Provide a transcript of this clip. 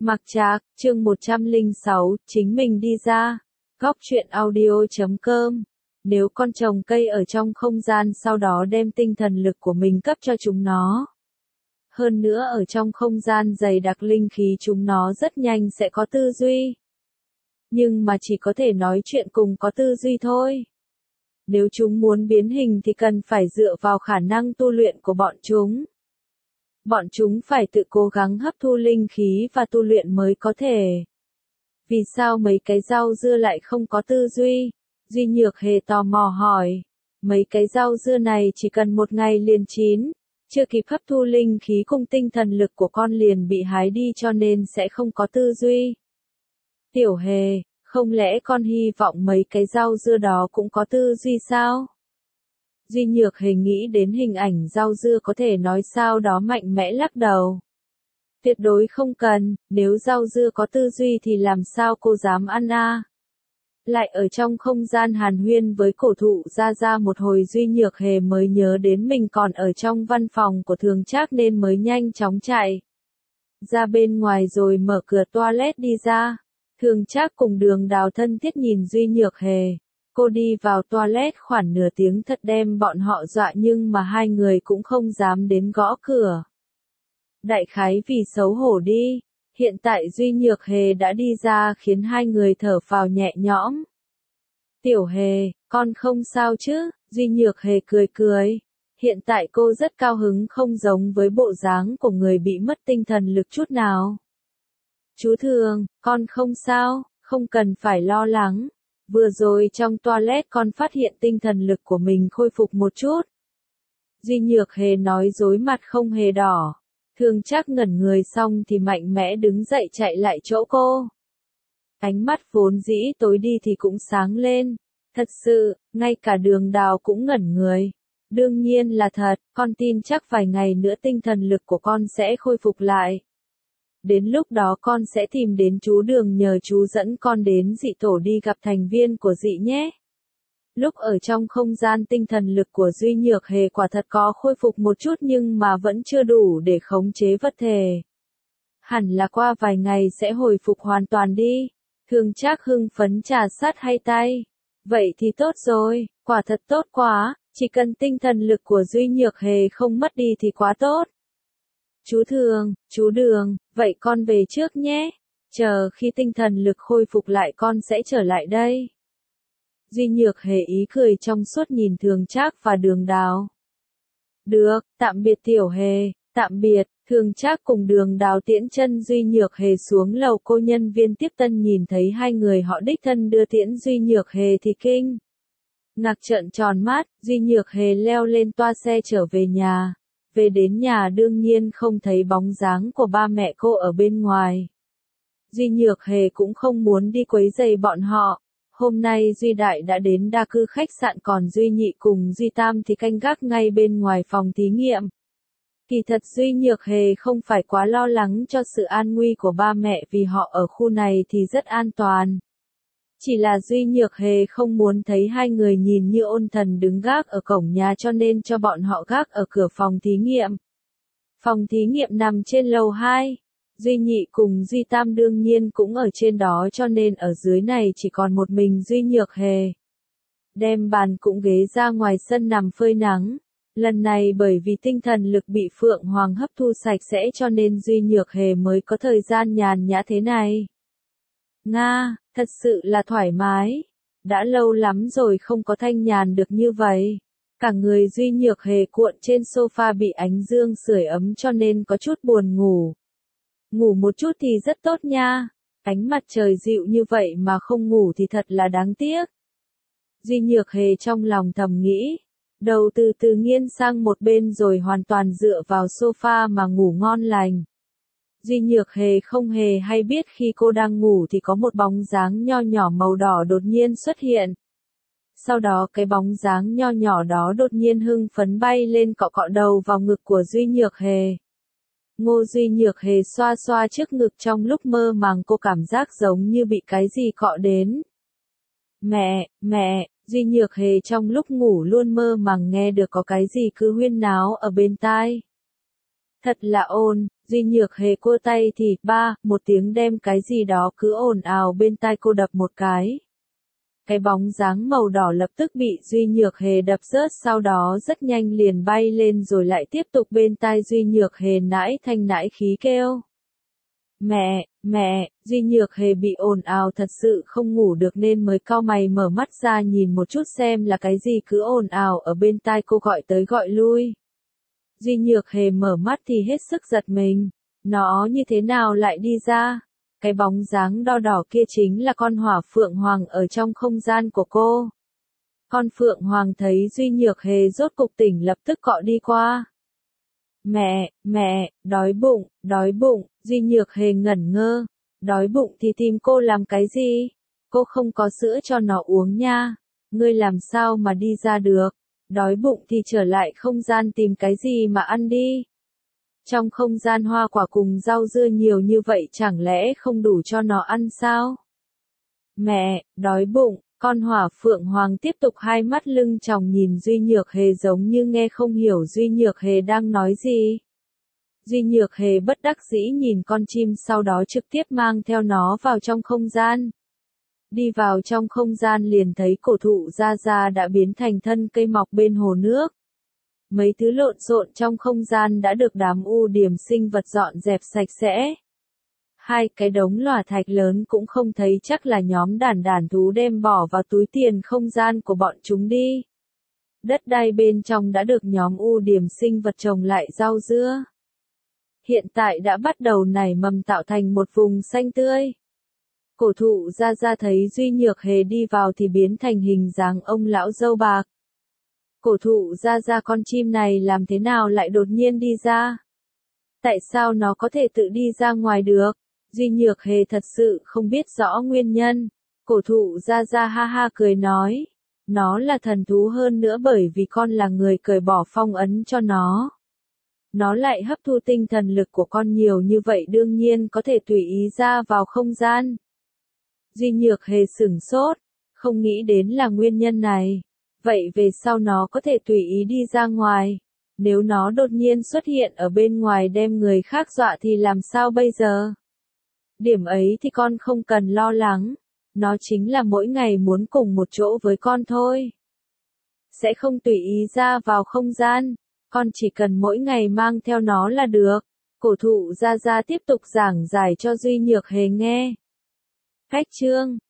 Mặc Trạc, chương 106, chính mình đi ra. Góc truyện audio.com. Nếu con trồng cây ở trong không gian sau đó đem tinh thần lực của mình cấp cho chúng nó. Hơn nữa ở trong không gian dày đặc linh khí chúng nó rất nhanh sẽ có tư duy. Nhưng mà chỉ có thể nói chuyện cùng có tư duy thôi. Nếu chúng muốn biến hình thì cần phải dựa vào khả năng tu luyện của bọn chúng. Bọn chúng phải tự cố gắng hấp thu linh khí và tu luyện mới có thể. Vì sao mấy cái rau dưa lại không có tư duy? Duy Nhược Hề tò mò hỏi. Mấy cái rau dưa này chỉ cần một ngày liền chín, chưa kịp hấp thu linh khí cùng tinh thần lực của con liền bị hái đi cho nên sẽ không có tư duy. Tiểu Hề, không lẽ con hy vọng mấy cái rau dưa đó cũng có tư duy sao? Duy Nhược Hề nghĩ đến hình ảnh rau dưa có thể nói sao đó mạnh mẽ lắc đầu. Tuyệt đối không cần, nếu rau dưa có tư duy thì làm sao cô dám ăn à? Lại ở trong không gian hàn huyên với cổ thụ ra một hồi Duy Nhược Hề mới nhớ đến mình còn ở trong văn phòng của Thường Trác nên mới nhanh chóng chạy ra bên ngoài rồi mở cửa toilet đi ra. Thường Trác cùng Đường Đào thân thiết nhìn Duy Nhược Hề. Cô đi vào toilet khoảng nửa tiếng thật đem bọn họ dọa nhưng mà hai người cũng không dám đến gõ cửa. Đại khái vì xấu hổ đi, hiện tại Duy Nhược Hề đã đi ra khiến hai người thở phào nhẹ nhõm. Tiểu Hề, con không sao chứ? Duy Nhược Hề cười cười. Hiện tại cô rất cao hứng không giống với bộ dáng của người bị mất tinh thần lực chút nào. Chú Thường, con không sao, không cần phải lo lắng. Vừa rồi trong toilet con phát hiện tinh thần lực của mình khôi phục một chút. Duy Nhược Hề nói dối mặt không hề đỏ. Thường Trác ngẩn người xong thì mạnh mẽ đứng dậy chạy lại chỗ cô. Ánh mắt vốn dĩ tối đi thì cũng sáng lên. Thật sự, ngay cả Đường Đào cũng ngẩn người. Đương nhiên là thật, con tin chắc vài ngày nữa tinh thần lực của con sẽ khôi phục lại. Đến lúc đó con sẽ tìm đến chú Đường nhờ chú dẫn con đến dị tổ đi gặp thành viên của dị nhé. Lúc ở trong không gian tinh thần lực của Duy Nhược Hề quả thật có khôi phục một chút nhưng mà vẫn chưa đủ để khống chế vật thể. Hẳn là qua vài ngày sẽ hồi phục hoàn toàn đi. Thường Trác hưng phấn trà sát hai tay. Vậy thì tốt rồi, quả thật tốt quá, chỉ cần tinh thần lực của Duy Nhược Hề không mất đi thì quá tốt. Chú Thường, chú Đường, vậy con về trước nhé. Chờ khi tinh thần lực khôi phục lại con sẽ trở lại đây. Duy Nhược Hề ý cười trong suốt nhìn Thường Trác và Đường Đào. Được, tạm biệt Tiểu Hề, tạm biệt. Thường Trác cùng Đường Đào tiễn chân Duy Nhược Hề xuống lầu. Cô nhân viên tiếp tân nhìn thấy hai người họ đích thân đưa tiễn Duy Nhược Hề thì kinh ngạc trợn tròn mắt. Duy Nhược Hề leo lên toa xe trở về nhà. Về đến nhà đương nhiên không thấy bóng dáng của ba mẹ cô ở bên ngoài. Duy Nhược Hề cũng không muốn đi quấy rầy bọn họ. Hôm nay Duy Đại đã đến đa cư khách sạn còn Duy Nhị cùng Duy Tam thì canh gác ngay bên ngoài phòng thí nghiệm. Kỳ thật Duy Nhược Hề không phải quá lo lắng cho sự an nguy của ba mẹ vì họ ở khu này thì rất an toàn. Chỉ là Duy Nhược Hề không muốn thấy hai người nhìn như ôn thần đứng gác ở cổng nhà cho nên cho bọn họ gác ở cửa phòng thí nghiệm. Phòng thí nghiệm nằm trên lầu 2. Duy Nhị cùng Duy Tam đương nhiên cũng ở trên đó cho nên ở dưới này chỉ còn một mình Duy Nhược Hề. Đem bàn cũng ghế ra ngoài sân nằm phơi nắng. Lần này bởi vì tinh thần lực bị Phượng Hoàng hấp thu sạch sẽ cho nên Duy Nhược Hề mới có thời gian nhàn nhã thế này. Nga, thật sự là thoải mái. Đã lâu lắm rồi không có thanh nhàn được như vậy. Cả người Duy Nhược Hề cuộn trên sofa bị ánh dương sưởi ấm cho nên có chút buồn ngủ. Ngủ một chút thì rất tốt nha. Ánh mặt trời dịu như vậy mà không ngủ thì thật là đáng tiếc. Duy Nhược Hề trong lòng thầm nghĩ. Đầu từ từ nghiêng sang một bên rồi hoàn toàn dựa vào sofa mà ngủ ngon lành. Duy Nhược Hề không hề hay biết khi cô đang ngủ thì có một bóng dáng nho nhỏ màu đỏ đột nhiên xuất hiện. Sau đó cái bóng dáng nho nhỏ đó đột nhiên hưng phấn bay lên cọ cọ đầu vào ngực của Duy Nhược Hề. Ngô Duy Nhược Hề xoa xoa trước ngực trong lúc mơ màng cô cảm giác giống như bị cái gì cọ đến. Mẹ, Duy Nhược Hề trong lúc ngủ luôn mơ màng nghe được có cái gì cứ huyên náo ở bên tai. Thật là ồn, Duy Nhược Hề cua tay thì, một tiếng đem cái gì đó cứ ồn ào bên tai cô đập một cái. Cái bóng dáng màu đỏ lập tức bị Duy Nhược Hề đập rớt, sau đó rất nhanh liền bay lên rồi lại tiếp tục bên tai Duy Nhược Hề nãi thanh nãi khí kêu. Mẹ, Duy Nhược Hề bị ồn ào thật sự không ngủ được nên mới cau mày mở mắt ra nhìn một chút xem là cái gì cứ ồn ào ở bên tai cô gọi tới gọi lui. Duy Nhược Hề mở mắt thì hết sức giật mình, nó như thế nào lại đi ra? Cái bóng dáng đo đỏ kia chính là con hỏa phượng hoàng ở trong không gian của cô. Con phượng hoàng thấy Duy Nhược Hề rốt cục tỉnh lập tức cọ đi qua. Mẹ, đói bụng, Duy Nhược Hề ngẩn ngơ. Đói bụng thì tìm cô làm cái gì? Cô không có sữa cho nó uống nha. Ngươi làm sao mà đi ra được? Đói bụng thì trở lại không gian tìm cái gì mà ăn đi. Trong không gian hoa quả cùng rau dưa nhiều như vậy chẳng lẽ không đủ cho nó ăn sao? Mẹ, đói bụng, con hỏa phượng hoàng tiếp tục hai mắt lưng tròng nhìn Duy Nhược Hề giống như nghe không hiểu Duy Nhược Hề đang nói gì. Duy Nhược Hề bất đắc dĩ nhìn con chim sau đó trực tiếp mang theo nó vào trong không gian. Đi vào trong không gian liền thấy cổ thụ Gia Gia đã biến thành thân cây mọc bên hồ nước. Mấy thứ lộn xộn trong không gian đã được đám u điềm sinh vật dọn dẹp sạch sẽ. Hai cái đống lòa thạch lớn cũng không thấy chắc là nhóm đàn thú đem bỏ vào túi tiền không gian của bọn chúng đi. Đất đai bên trong đã được nhóm u điềm sinh vật trồng lại rau dưa. Hiện tại đã bắt đầu nảy mầm tạo thành một vùng xanh tươi. Cổ thụ Gia Gia thấy Duy Nhược Hề đi vào thì biến thành hình dáng ông lão râu bạc. Cổ thụ Gia Gia con chim này làm thế nào lại đột nhiên đi ra? Tại sao nó có thể tự đi ra ngoài được? Duy Nhược Hề thật sự không biết rõ nguyên nhân. Cổ thụ Gia Gia ha ha cười nói. Nó là thần thú hơn nữa bởi vì con là người cởi bỏ phong ấn cho nó. Nó lại hấp thu tinh thần lực của con nhiều như vậy đương nhiên có thể tùy ý ra vào không gian. Duy Nhược Hề sửng sốt, không nghĩ đến là nguyên nhân này. Vậy về sau nó có thể tùy ý đi ra ngoài. Nếu nó đột nhiên xuất hiện ở bên ngoài đem người khác dọa thì làm sao bây giờ? Điểm ấy thì con không cần lo lắng. Nó chính là mỗi ngày muốn cùng một chỗ với con thôi. Sẽ không tùy ý ra vào không gian. Con chỉ cần mỗi ngày mang theo nó là được. Cổ thụ Gia Gia tiếp tục giảng giải cho Duy Nhược Hề nghe. Cách chương